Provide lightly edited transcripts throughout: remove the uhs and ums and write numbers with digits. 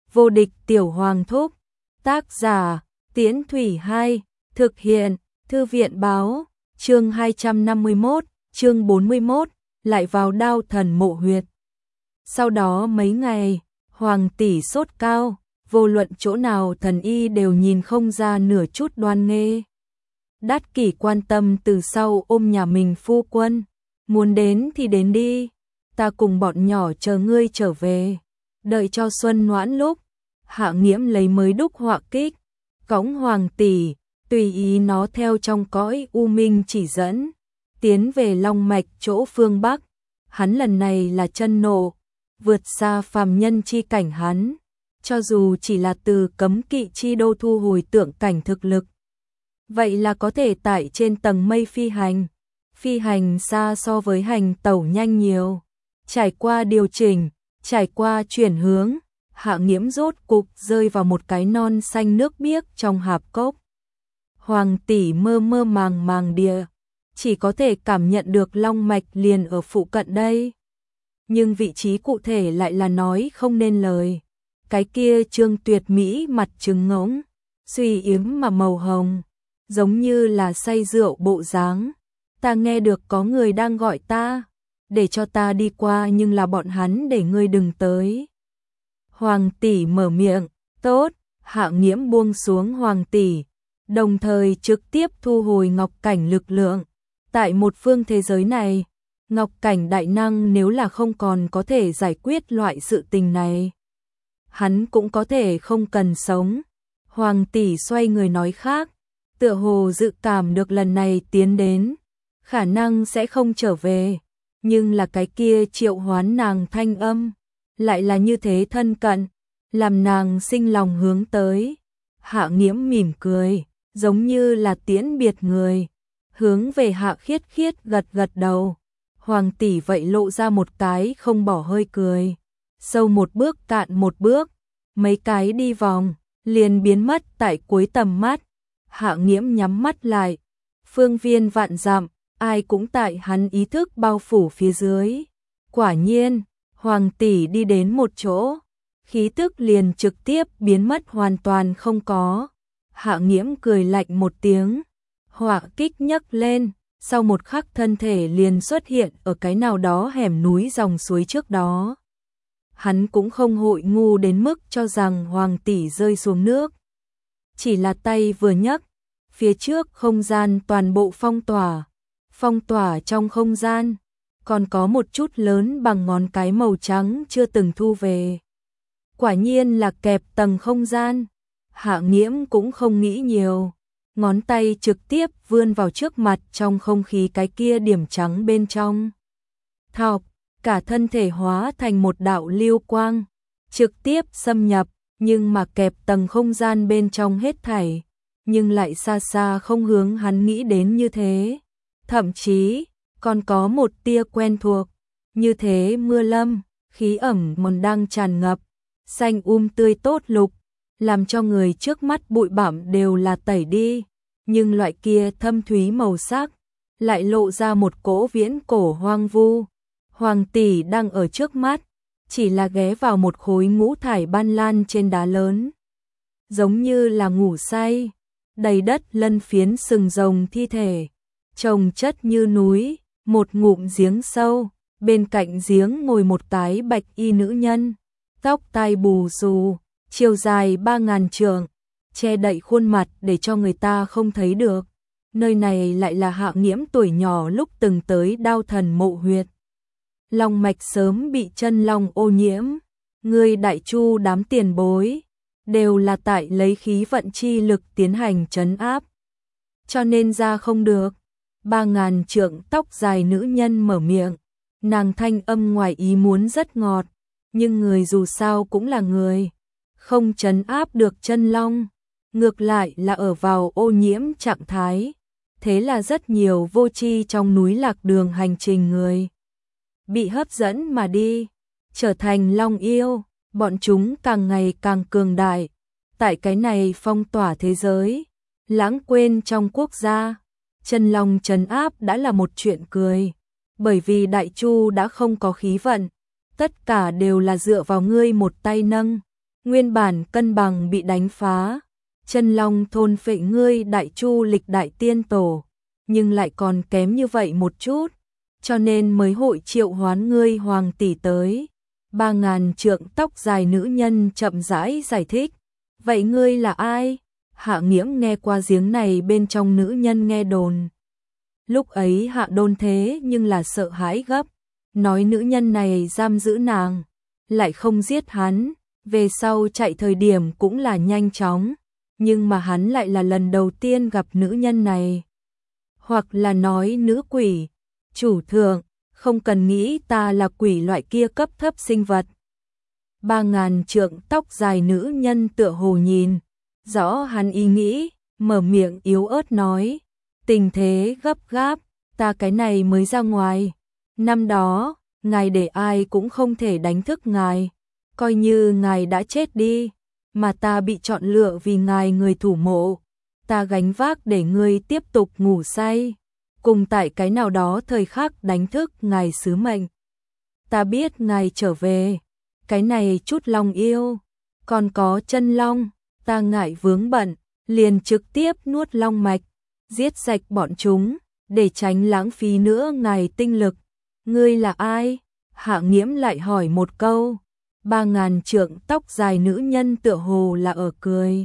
Vô địch tiểu hoàng thúc. Tác giả, Tiễn Thủy 2, thực hiện, Thư viện báo, chương 251, chương 41, lại vào Đao Thần Mộ Huyệt. Sau đó mấy ngày, Hoàng tỷ sốt cao, vô luận chỗ nào thần y đều nhìn không ra nửa chút đoan nghê. Đát Kỷ quan tâm từ sau ôm nhà mình phu quân, muốn đến thì đến đi, ta cùng bọn nhỏ chờ ngươi trở về. Đợi cho xuân noãn lúc, Hạ Nghiễm lấy mới đúc họa kích, cõng Hoàng tỷ, tùy ý nó theo trong cõi u minh chỉ dẫn, tiến về Long Mạch chỗ phương Bắc. Hắn lần này là chân nộ, vượt xa phàm nhân chi cảnh hắn, cho dù chỉ là từ cấm kỵ chi đô thu hồi tượng cảnh thực lực. Vậy là có thể tại trên tầng mây phi hành xa so với hành tẩu nhanh nhiều. Trải qua điều chỉnh, trải qua chuyển hướng, Hạ Nghiễm rốt cục rơi vào một cái non xanh nước biếc trong hạp cốc. Hoàng tỷ mơ mơ màng màng địa, chỉ có thể cảm nhận được Long Mạch liền ở phụ cận đây. Nhưng vị trí cụ thể lại là nói không nên lời. Cái kia Trương Tuyệt Mỹ mặt trứng ngỗng, suy yếm mà màu hồng, giống như là say rượu bộ dáng. Ta nghe được có người đang gọi ta, để cho ta đi qua, nhưng là bọn hắn để ngươi đừng tới. Hoàng tỷ mở miệng, tốt. Hạ Nghiễm buông xuống Hoàng tỷ, đồng thời trực tiếp thu hồi ngọc cảnh lực lượng. Tại một phương thế giới này, ngọc cảnh đại năng nếu là không còn có thể giải quyết loại sự tình này, hắn cũng có thể không cần sống. Hoàng tỷ xoay người nói khác, tựa hồ dự cảm được lần này tiến đến, khả năng sẽ không trở về, nhưng là cái kia triệu hoán nàng thanh âm, lại là như thế thân cận, làm nàng sinh lòng hướng tới. Hạ Nghiễm mỉm cười, giống như là tiễn biệt người, hướng về Hạ Khiết Khiết gật gật đầu. Hoàng tỷ vậy lộ ra một cái không bỏ hơi cười, sâu một bước cạn một bước, mấy cái đi vòng, liền biến mất tại cuối tầm mắt. Hạ Nghiễm nhắm mắt lại, phương viên vạn dặm, ai cũng tại hắn ý thức bao phủ phía dưới. Quả nhiên, Hoàng tỷ đi đến một chỗ, khí tức liền trực tiếp biến mất hoàn toàn không có. Hạ Nghiễm cười lạnh một tiếng, họa kích nhấc lên, sau một khắc thân thể liền xuất hiện ở cái nào đó hẻm núi dòng suối trước đó. Hắn cũng không hội ngu đến mức cho rằng Hoàng tỷ rơi xuống nước, chỉ là tay vừa nhấc, phía trước không gian toàn bộ phong tỏa trong không gian, còn có một chút lớn bằng ngón cái màu trắng chưa từng thu về. Quả nhiên là kẹp tầng không gian. Hạ Nghiễm cũng không nghĩ nhiều, ngón tay trực tiếp vươn vào trước mặt trong không khí cái kia điểm trắng bên trong. Thọc, cả thân thể hóa thành một đạo lưu quang, trực tiếp xâm nhập, nhưng mà kẹp tầng không gian bên trong hết thảy, nhưng lại xa xa không hướng hắn nghĩ đến như thế. Thậm chí, còn có một tia quen thuộc, như thế mưa lâm, khí ẩm mòn đang tràn ngập, xanh tươi tốt lục, làm cho người trước mắt bụi bặm đều là tẩy đi, nhưng loại kia thâm thúy màu sắc, lại lộ ra một cỗ viễn cổ hoang vu. Hoàng tỷ đang ở trước mắt, chỉ là ghé vào một khối ngũ thải ban lan trên đá lớn, giống như là ngủ say, đầy đất lân phiến sừng rồng thi thể, chồng chất như núi, một ngụm giếng sâu, bên cạnh giếng ngồi một cái bạch y nữ nhân, tóc tai bù xù, chiều dài 3000 trượng, che đậy khuôn mặt để cho người ta không thấy được. Nơi này lại là Hạ Nghiễm tuổi nhỏ lúc từng tới Đao Thần Mộ Huyệt. Long mạch sớm bị chân long ô nhiễm, người đại chu đám tiền bối đều là tại lấy khí vận chi lực tiến hành trấn áp, cho nên ra không được. 3000 trượng tóc dài nữ nhân mở miệng, nàng thanh âm ngoài ý muốn rất ngọt, nhưng người dù sao cũng là người, không trấn áp được chân long, ngược lại là ở vào ô nhiễm trạng thái. Thế là rất nhiều vô tri trong núi lạc đường hành trình người bị hấp dẫn mà đi, trở thành long yêu, bọn chúng càng ngày càng cường đại. Tại cái này phong tỏa thế giới, lãng quên trong quốc gia, chân long trấn áp đã là một chuyện cười, bởi vì đại chu đã không có khí vận, tất cả đều là dựa vào ngươi một tay nâng. Nguyên bản cân bằng bị đánh phá, chân long thôn phệ ngươi Đại Chu lịch đại tiên tổ, nhưng lại còn kém như vậy một chút, cho nên mới hội triệu hoán ngươi hoàng tỷ tới. 3000 trượng tóc dài nữ nhân chậm rãi giải thích, vậy ngươi là ai? Hạ Nghiễm nghe qua giếng này bên trong nữ nhân nghe đồn. Lúc ấy Hạ Đôn thế nhưng là sợ hãi gấp, nói nữ nhân này giam giữ nàng, lại không giết hắn, về sau chạy thời điểm cũng là nhanh chóng, nhưng mà hắn lại là lần đầu tiên gặp nữ nhân này. Hoặc là nói nữ quỷ, chủ thượng, không cần nghĩ ta là quỷ loại kia cấp thấp sinh vật. 3000 trượng tóc dài nữ nhân tựa hồ nhìn rõ hắn ý nghĩ, mở miệng yếu ớt nói, tình thế gấp gáp, ta cái này mới ra ngoài. Năm đó, ngài để ai cũng không thể đánh thức ngài, coi như ngài đã chết đi, mà ta bị chọn lựa vì ngài người thủ mộ, ta gánh vác để ngươi tiếp tục ngủ say, cùng tại cái nào đó thời khắc đánh thức ngài sứ mệnh. Ta biết ngài trở về, cái này chút long yêu, còn có chân long, ta ngại vướng bận, liền trực tiếp nuốt long mạch, giết sạch bọn chúng, để tránh lãng phí nữa ngài tinh lực. Ngươi là ai? Hạ Nghiễm lại hỏi một câu. 3000 trượng tóc dài nữ nhân tựa hồ là ở cười.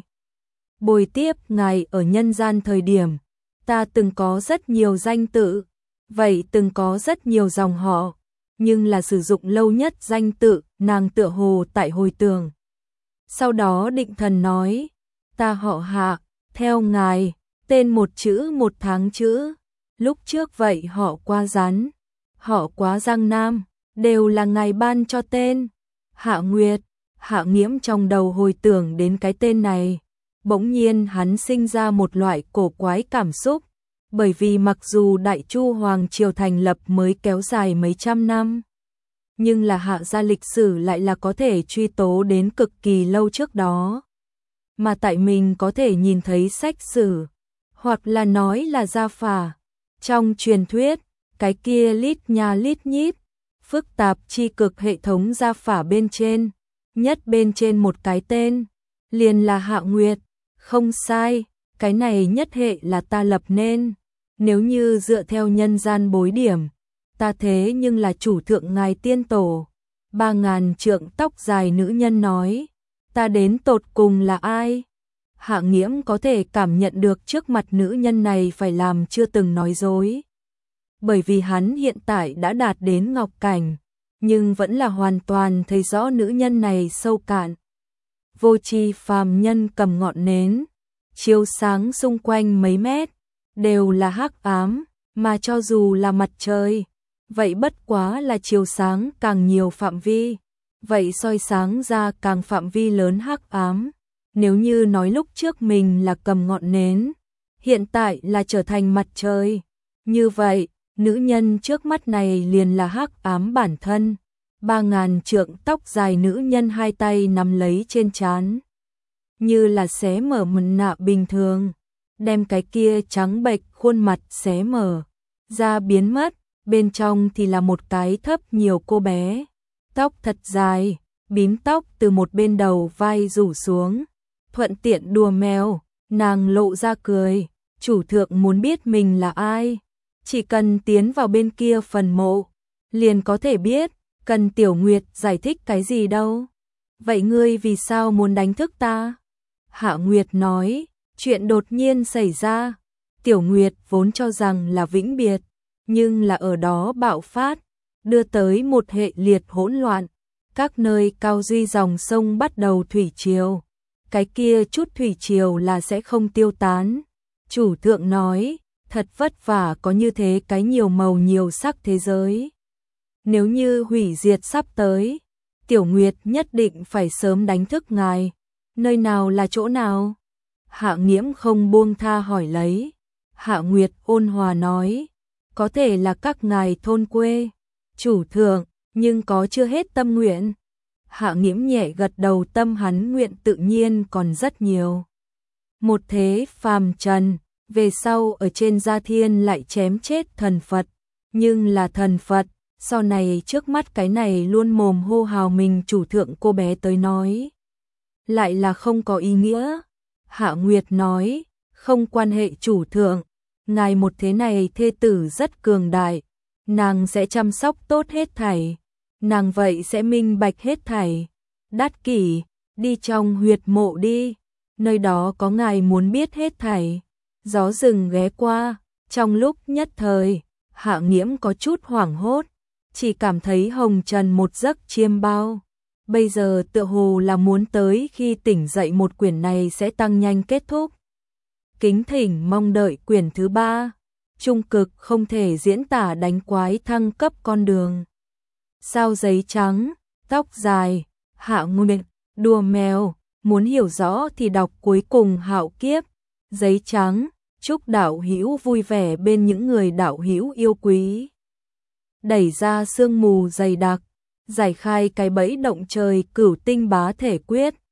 Bồi tiếp ngài ở nhân gian thời điểm, ta từng có rất nhiều danh tự, vậy từng có rất nhiều dòng họ, nhưng là sử dụng lâu nhất danh tự, nàng tựa hồ tại hồi tưởng. Sau đó định thần nói, ta họ Hạ, theo ngài, tên một chữ một tháng chữ, lúc trước vậy họ qua rắn, họ quá Giang Nam, đều là ngài ban cho tên. Hạ Nguyệt, Hạ Nghiễm trong đầu hồi tưởng đến cái tên này, bỗng nhiên hắn sinh ra một loại cổ quái cảm xúc, bởi vì mặc dù Đại Chu Hoàng Triều thành lập mới kéo dài mấy trăm năm, nhưng là Hạ gia lịch sử lại là có thể truy tố đến cực kỳ lâu trước đó. Mà tại mình có thể nhìn thấy sách sử, hoặc là nói là gia phả, trong truyền thuyết, cái kia lít nha lít nhít, phức tạp chi cực hệ thống gia phả bên trên, nhất bên trên một cái tên, liền là Hạ Nguyệt, không sai, cái này nhất hệ là ta lập nên, nếu như dựa theo nhân gian bối điểm, ta thế nhưng là chủ thượng ngài tiên tổ. 3000 trượng tóc dài nữ nhân nói, ta đến tột cùng là ai? Hạ Nghiễm có thể cảm nhận được trước mặt nữ nhân này phải làm chưa từng nói dối. Bởi vì hắn hiện tại đã đạt đến ngọc cảnh, nhưng vẫn là hoàn toàn thấy rõ nữ nhân này sâu cạn. Vô tri phàm nhân cầm ngọn nến, chiếu sáng xung quanh mấy mét, đều là hắc ám, mà cho dù là mặt trời, vậy bất quá là chiếu sáng càng nhiều phạm vi, vậy soi sáng ra càng phạm vi lớn hắc ám. Nếu như nói lúc trước mình là cầm ngọn nến, hiện tại là trở thành mặt trời, như vậy, nữ nhân trước mắt này liền là hắc ám bản thân. 3000 trượng tóc dài nữ nhân hai tay nắm lấy trên trán, như là xé mở mặt nạ bình thường, đem cái kia trắng bệch khuôn mặt xé mở ra biến mất, bên trong thì là một cái thấp nhiều cô bé, tóc thật dài, bím tóc từ một bên đầu vai rủ xuống, thuận tiện đùa mèo, nàng lộ ra cười, chủ thượng muốn biết mình là ai, chỉ cần tiến vào bên kia phần mộ, liền có thể biết, cần Tiểu Nguyệt giải thích cái gì đâu. Vậy ngươi vì sao muốn đánh thức ta? Hạ Nguyệt nói, chuyện đột nhiên xảy ra, Tiểu Nguyệt vốn cho rằng là vĩnh biệt, nhưng là ở đó bạo phát, đưa tới một hệ liệt hỗn loạn, các nơi cao duy dòng sông bắt đầu thủy triều, cái kia chút thủy triều là sẽ không tiêu tán. Chủ thượng nói, thật vất vả có như thế cái nhiều màu nhiều sắc thế giới. Nếu như hủy diệt sắp tới, Tiểu Nguyệt nhất định phải sớm đánh thức ngài. Nơi nào là chỗ nào? Hạ Nghiễm không buông tha hỏi lấy. Hạ Nguyệt ôn hòa nói, có thể là các ngài thôn quê. Chủ thượng, nhưng có chưa hết tâm nguyện. Hạ Nghiễm nhẹ gật đầu, tâm hắn nguyện tự nhiên còn rất nhiều. Một thế phàm trần, về sau ở trên gia thiên lại chém chết thần Phật, nhưng là thần Phật, sau này trước mắt cái này luôn mồm hô hào mình chủ thượng cô bé tới nói. lại là không có ý nghĩa. Hạ Nguyệt nói, không quan hệ chủ thượng, ngài một thế này thê tử rất cường đại, nàng sẽ chăm sóc tốt hết thảy, nàng vậy sẽ minh bạch hết thảy. Đát Kỷ, đi trong huyệt mộ đi, nơi đó có ngài muốn biết hết thảy. Gió rừng ghé qua, trong lúc nhất thời, Hạ Nghiễm có chút hoảng hốt, chỉ cảm thấy hồng trần một giấc chiêm bao. Bây giờ tựa hồ là muốn tới khi tỉnh dậy một quyển này sẽ tăng nhanh kết thúc. Kính thỉnh mong đợi quyển thứ 3. Trung cực không thể diễn tả đánh quái thăng cấp con đường. Sao giấy trắng, tóc dài, Hạ Nguyệt, đùa mèo, muốn hiểu rõ thì đọc cuối cùng Hạo Kiếp. Giấy trắng, chúc đạo hữu vui vẻ bên những người đạo hữu yêu quý. Đẩy ra sương mù dày đặc, giải khai cái bẫy động trời Cửu Tinh Bá Thể Quyết.